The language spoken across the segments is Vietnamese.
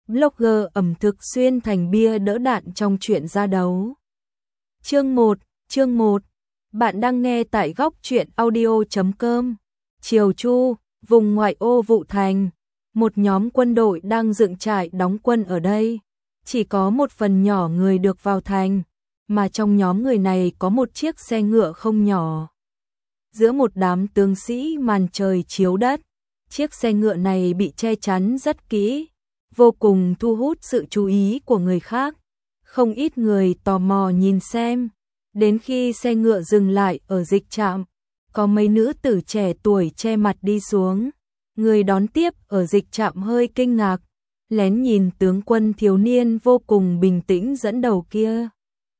blogger ẩm thực xuyên thành bia đỡ đạn trong chuyện ra đấu. Chương 1, bạn đang nghe tại góc truyện audio.com. Triều Chu, vùng ngoại ô Vũ Thành, một nhóm quân đội đang dựng trại đóng quân ở đây. Chỉ có một phần nhỏ người được vào thành, mà trong nhóm người này có một chiếc xe ngựa không nhỏ. Giữa một đám tướng sĩ màn trời chiếu đất, chiếc xe ngựa này bị che chắn rất kỹ, vô cùng thu hút sự chú ý của người khác. Không ít người tò mò nhìn xem, đến khi xe ngựa dừng lại ở dịch trạm, có mấy nữ tử trẻ tuổi che mặt đi xuống. Người đón tiếp ở dịch trạm hơi kinh ngạc, lén nhìn tướng quân thiếu niên vô cùng bình tĩnh dẫn đầu kia.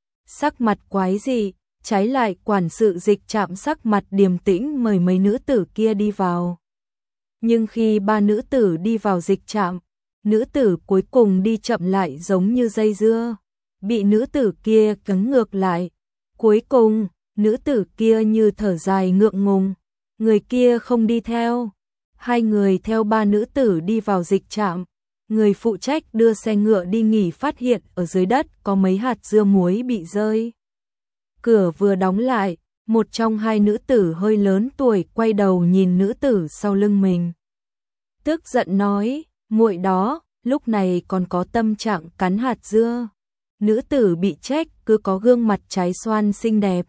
Sắc mặt quái dị, trái lại quản sự dịch trạm sắc mặt điềm tĩnh mời mấy nữ tử kia đi vào. Nhưng khi ba nữ tử đi vào dịch trạm, nữ tử cuối cùng đi chậm lại giống như dây dưa, bị nữ tử kia cứng ngược lại. Cuối cùng, nữ tử kia như thở dài ngượng ngùng, người kia không đi theo. Hai người theo ba nữ tử đi vào dịch trạm. Người phụ trách đưa xe ngựa đi nghỉ phát hiện ở dưới đất có mấy hạt dưa muối bị rơi. Cửa vừa đóng lại, một trong hai nữ tử hơi lớn tuổi quay đầu nhìn nữ tử sau lưng mình. Tức giận nói, muội đó, lúc này còn có tâm trạng cắn hạt dưa. Nữ tử bị trách cứ có gương mặt trái xoan xinh đẹp,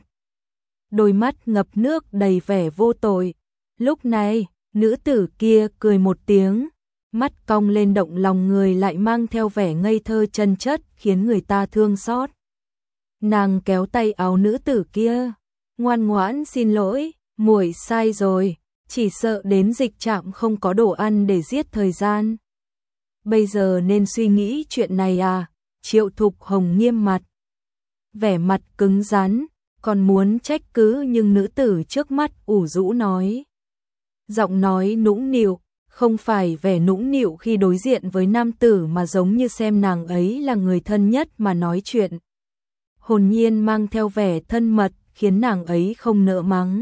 đôi mắt ngập nước đầy vẻ vô tội. Lúc này, nữ tử kia cười một tiếng, mắt cong lên động lòng người lại mang theo vẻ ngây thơ chân chất khiến người ta thương xót. Nàng kéo tay áo nữ tử kia, ngoan ngoãn xin lỗi, muội sai rồi, chỉ sợ đến dịch trạm không có đồ ăn để giết thời gian. Bây giờ nên suy nghĩ chuyện này à? Triệu Thục Hồng nghiêm mặt, vẻ mặt cứng rắn, còn muốn trách cứ nhưng nữ tử trước mắt ủ rũ nói. Giọng nói nũng nịu, không phải vẻ nũng nịu khi đối diện với nam tử mà giống như xem nàng ấy là người thân nhất mà nói chuyện. Hồn nhiên mang theo vẻ thân mật khiến nàng ấy không nỡ mắng.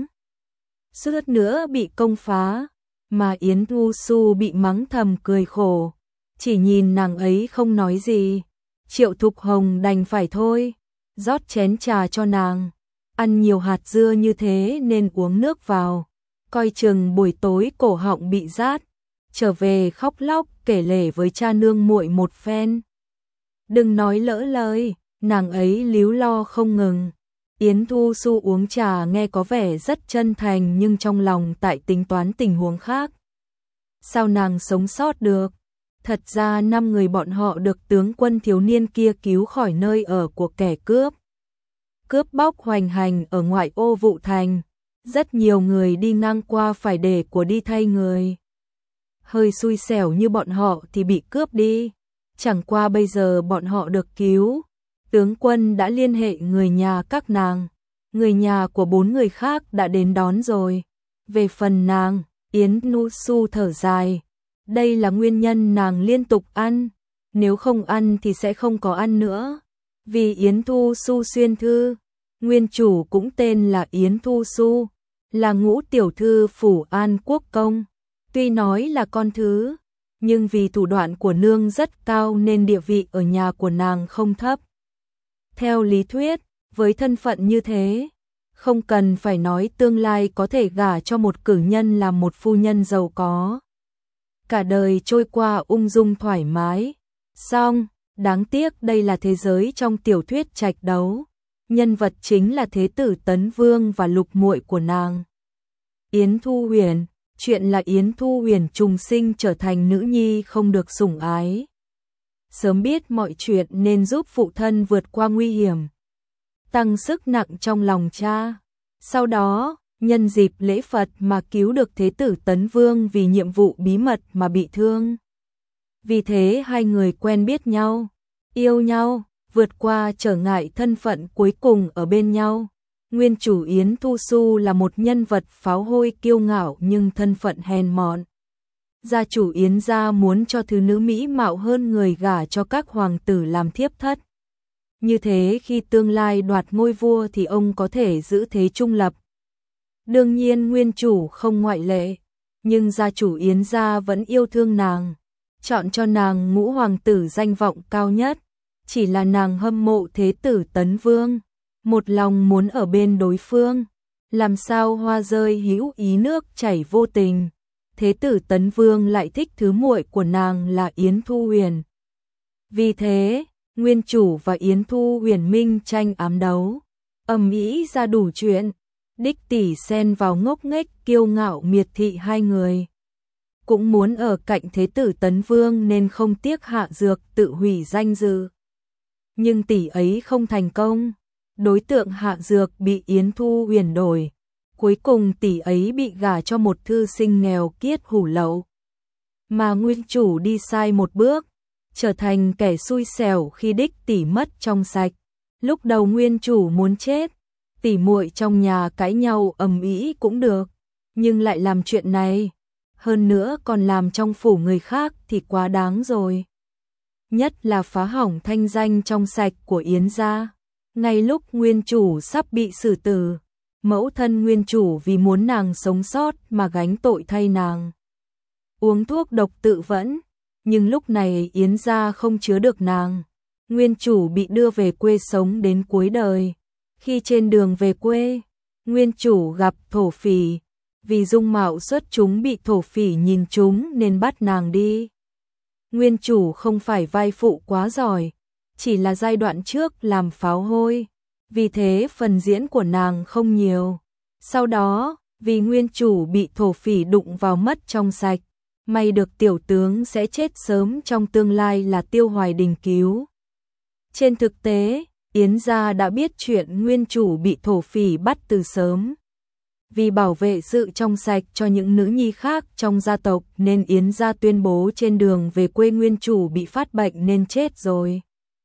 Suýt nữa bị công phá, mà Yến Thu Xu bị mắng thầm cười khổ, chỉ nhìn nàng ấy không nói gì. Triệu Thục Hồng đành phải thôi, rót chén trà cho nàng. Ăn nhiều hạt dưa như thế nên uống nước vào, coi chừng buổi tối cổ họng bị rát. Trở về khóc lóc kể lể với cha nương muội một phen. Đừng nói lỡ lời, nàng ấy líu lo không ngừng. Yến Thu Xu uống trà nghe có vẻ rất chân thành nhưng trong lòng tại tính toán tình huống khác. Sao nàng sống sót được? Thật ra 5 người bọn họ được tướng quân thiếu niên kia cứu khỏi nơi ở của kẻ cướp. Cướp bóc hoành hành ở ngoại ô Vũ Thành. Rất nhiều người đi ngang qua phải để của đi thay người. Hơi xui xẻo như bọn họ thì bị cướp đi. Chẳng qua bây giờ bọn họ được cứu. Tướng quân đã liên hệ người nhà các nàng. Người nhà của 4 người khác đã đến đón rồi. Về phần nàng, Yến Nu Su thở dài. Đây là nguyên nhân nàng liên tục ăn. Nếu không ăn thì sẽ không có ăn nữa. Vì Yến Thu Su xuyên thư. Nguyên chủ cũng tên là Yến Thu Su, là ngũ tiểu thư phủ An Quốc công. Tuy nói là con thứ, nhưng vì thủ đoạn của nương rất cao nên địa vị ở nhà của nàng không thấp. Theo lý thuyết, với thân phận như thế, không cần phải nói tương lai có thể gả cho một cử nhân làm một phu nhân giàu có. Cả đời trôi qua ung dung thoải mái. Song, đáng tiếc đây là thế giới trong tiểu thuyết trạch đấu. Nhân vật chính là Thế tử Tấn Vương và lục muội của nàng, Yến Thu Huyền. Chuyện là Yến Thu Huyền trùng sinh trở thành nữ nhi không được sủng ái. Sớm biết mọi chuyện nên giúp phụ thân vượt qua nguy hiểm, tăng sức nặng trong lòng cha. Sau đó, nhân dịp lễ Phật mà cứu được Thế tử Tấn Vương vì nhiệm vụ bí mật mà bị thương. Vì thế hai người quen biết nhau, yêu nhau, vượt qua trở ngại thân phận cuối cùng ở bên nhau. Nguyên chủ Yến Thu Xu là một nhân vật pháo hôi kiêu ngạo nhưng thân phận hèn mọn. Gia chủ Yến gia muốn cho thứ nữ mỹ mạo hơn người gả cho các hoàng tử làm thiếp thất. Như thế khi tương lai đoạt ngôi vua thì ông có thể giữ thế trung lập. Đương nhiên nguyên chủ không ngoại lệ, nhưng gia chủ Yến gia vẫn yêu thương nàng. chọn cho nàng ngũ hoàng tử danh vọng cao nhất, chỉ là nàng hâm mộ thế tử Tấn Vương, một lòng muốn ở bên đối phương, làm sao hoa rơi hữu ý nước chảy vô tình. Thế tử Tấn Vương lại thích thứ muội của nàng là Yến Thu Huyền. Vì thế, nguyên chủ và Yến Thu Huyền minh tranh ám đấu, ầm ĩ ra đủ chuyện, đích tỷ xen vào ngốc nghếch kiêu ngạo miệt thị hai người. Cũng muốn ở cạnh thế tử Tấn Vương nên không tiếc hạ dược tự hủy danh dự. Nhưng tỷ ấy không thành công, đối tượng hạ dược bị Yến Thu Huyền đổi. Cuối cùng tỷ ấy bị gả cho một thư sinh nghèo kiết hủ lậu. Mà nguyên chủ đi sai một bước, trở thành kẻ xui xẻo khi đích tỷ mất trong sạch. Lúc đầu nguyên chủ muốn chết, tỷ muội trong nhà cãi nhau ầm ĩ cũng được, nhưng lại làm chuyện này, hơn nữa còn làm trong phủ người khác thì quá đáng rồi. Nhất là phá hỏng thanh danh trong sạch của Yến gia. Ngay lúc nguyên chủ sắp bị xử tử, mẫu thân nguyên chủ vì muốn nàng sống sót mà gánh tội thay nàng. Uống thuốc độc tự vẫn, nhưng lúc này Yến gia không chứa được nàng. Nguyên chủ bị đưa về quê sống đến cuối đời. Khi trên đường về quê, nguyên chủ gặp thổ phỉ, vì dung mạo xuất chúng bị thổ phỉ nhìn trúng nên bắt nàng đi. Nguyên chủ không phải vai phụ quá giỏi, chỉ là giai đoạn trước làm pháo hôi, vì thế phần diễn của nàng không nhiều. Sau đó, vì nguyên chủ bị thổ phỉ đụng vào mất trong sạch, may được tiểu tướng sẽ chết sớm trong tương lai là Tiêu Hoài Đình cứu. Trên thực tế, Yến gia đã biết chuyện nguyên chủ bị thổ phỉ bắt từ sớm. Vì bảo vệ sự trong sạch cho những nữ nhi khác trong gia tộc nên Yến gia tuyên bố trên đường về quê nguyên chủ bị phát bệnh nên chết rồi.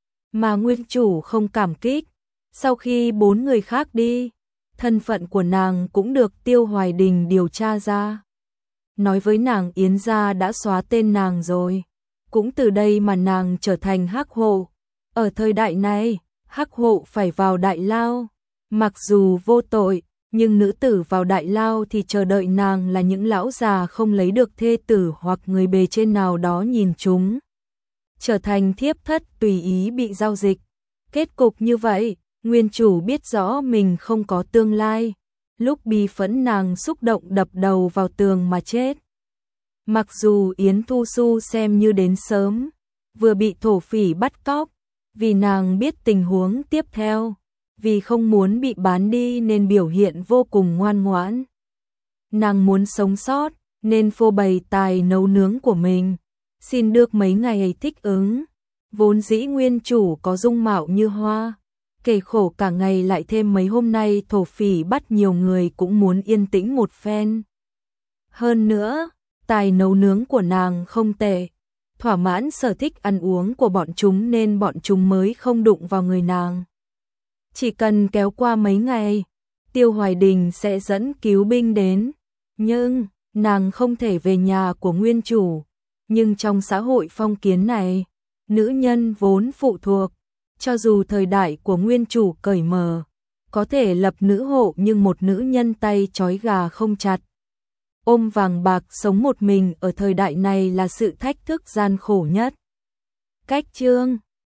Mà nguyên chủ không cảm kích. Sau khi 4 người khác đi, thân phận của nàng cũng được Tiêu Hoài Đình điều tra ra. Nói với nàng Yến gia đã xóa tên nàng rồi. Cũng từ đây mà nàng trở thành hắc hộ. Ở thời đại này, hắc hộ phải vào đại lao. Mặc dù vô tội, nhưng nữ tử vào đại lao thì chờ đợi nàng là những lão già không lấy được thê tử hoặc người bề trên nào đó nhìn chúng. Trở thành thiếp thất tùy ý bị giao dịch. Kết cục như vậy, nguyên chủ biết rõ mình không có tương lai. Lúc bi phẫn nàng xúc động đập đầu vào tường mà chết. Mặc dù Yến Thu Xu xem như đến sớm, vừa bị thổ phỉ bắt cóc, vì nàng biết tình huống tiếp theo, vì không muốn bị bán đi nên biểu hiện vô cùng ngoan ngoãn. Nàng muốn sống sót nên phô bày tài nấu nướng của mình, xin được mấy ngày thích ứng. Vốn dĩ nguyên chủ có dung mạo như hoa, kể khổ cả ngày lại thêm mấy hôm nay thổ phỉ bắt nhiều người cũng muốn yên tĩnh một phen. Hơn nữa, tài nấu nướng của nàng không tệ, thỏa mãn sở thích ăn uống của bọn chúng nên bọn chúng mới không đụng vào người nàng. Chỉ cần kéo qua mấy ngày, Tiêu Hoài Đình sẽ dẫn cứu binh đến. Nhưng, nàng không thể về nhà của nguyên chủ. Nhưng trong xã hội phong kiến này, nữ nhân vốn phụ thuộc. Cho dù thời đại của nguyên chủ cởi mở, có thể lập nữ hộ nhưng một nữ nhân tay trói gà không chặt. Ôm vàng bạc sống một mình ở thời đại này là sự thách thức gian khổ nhất. Cách chương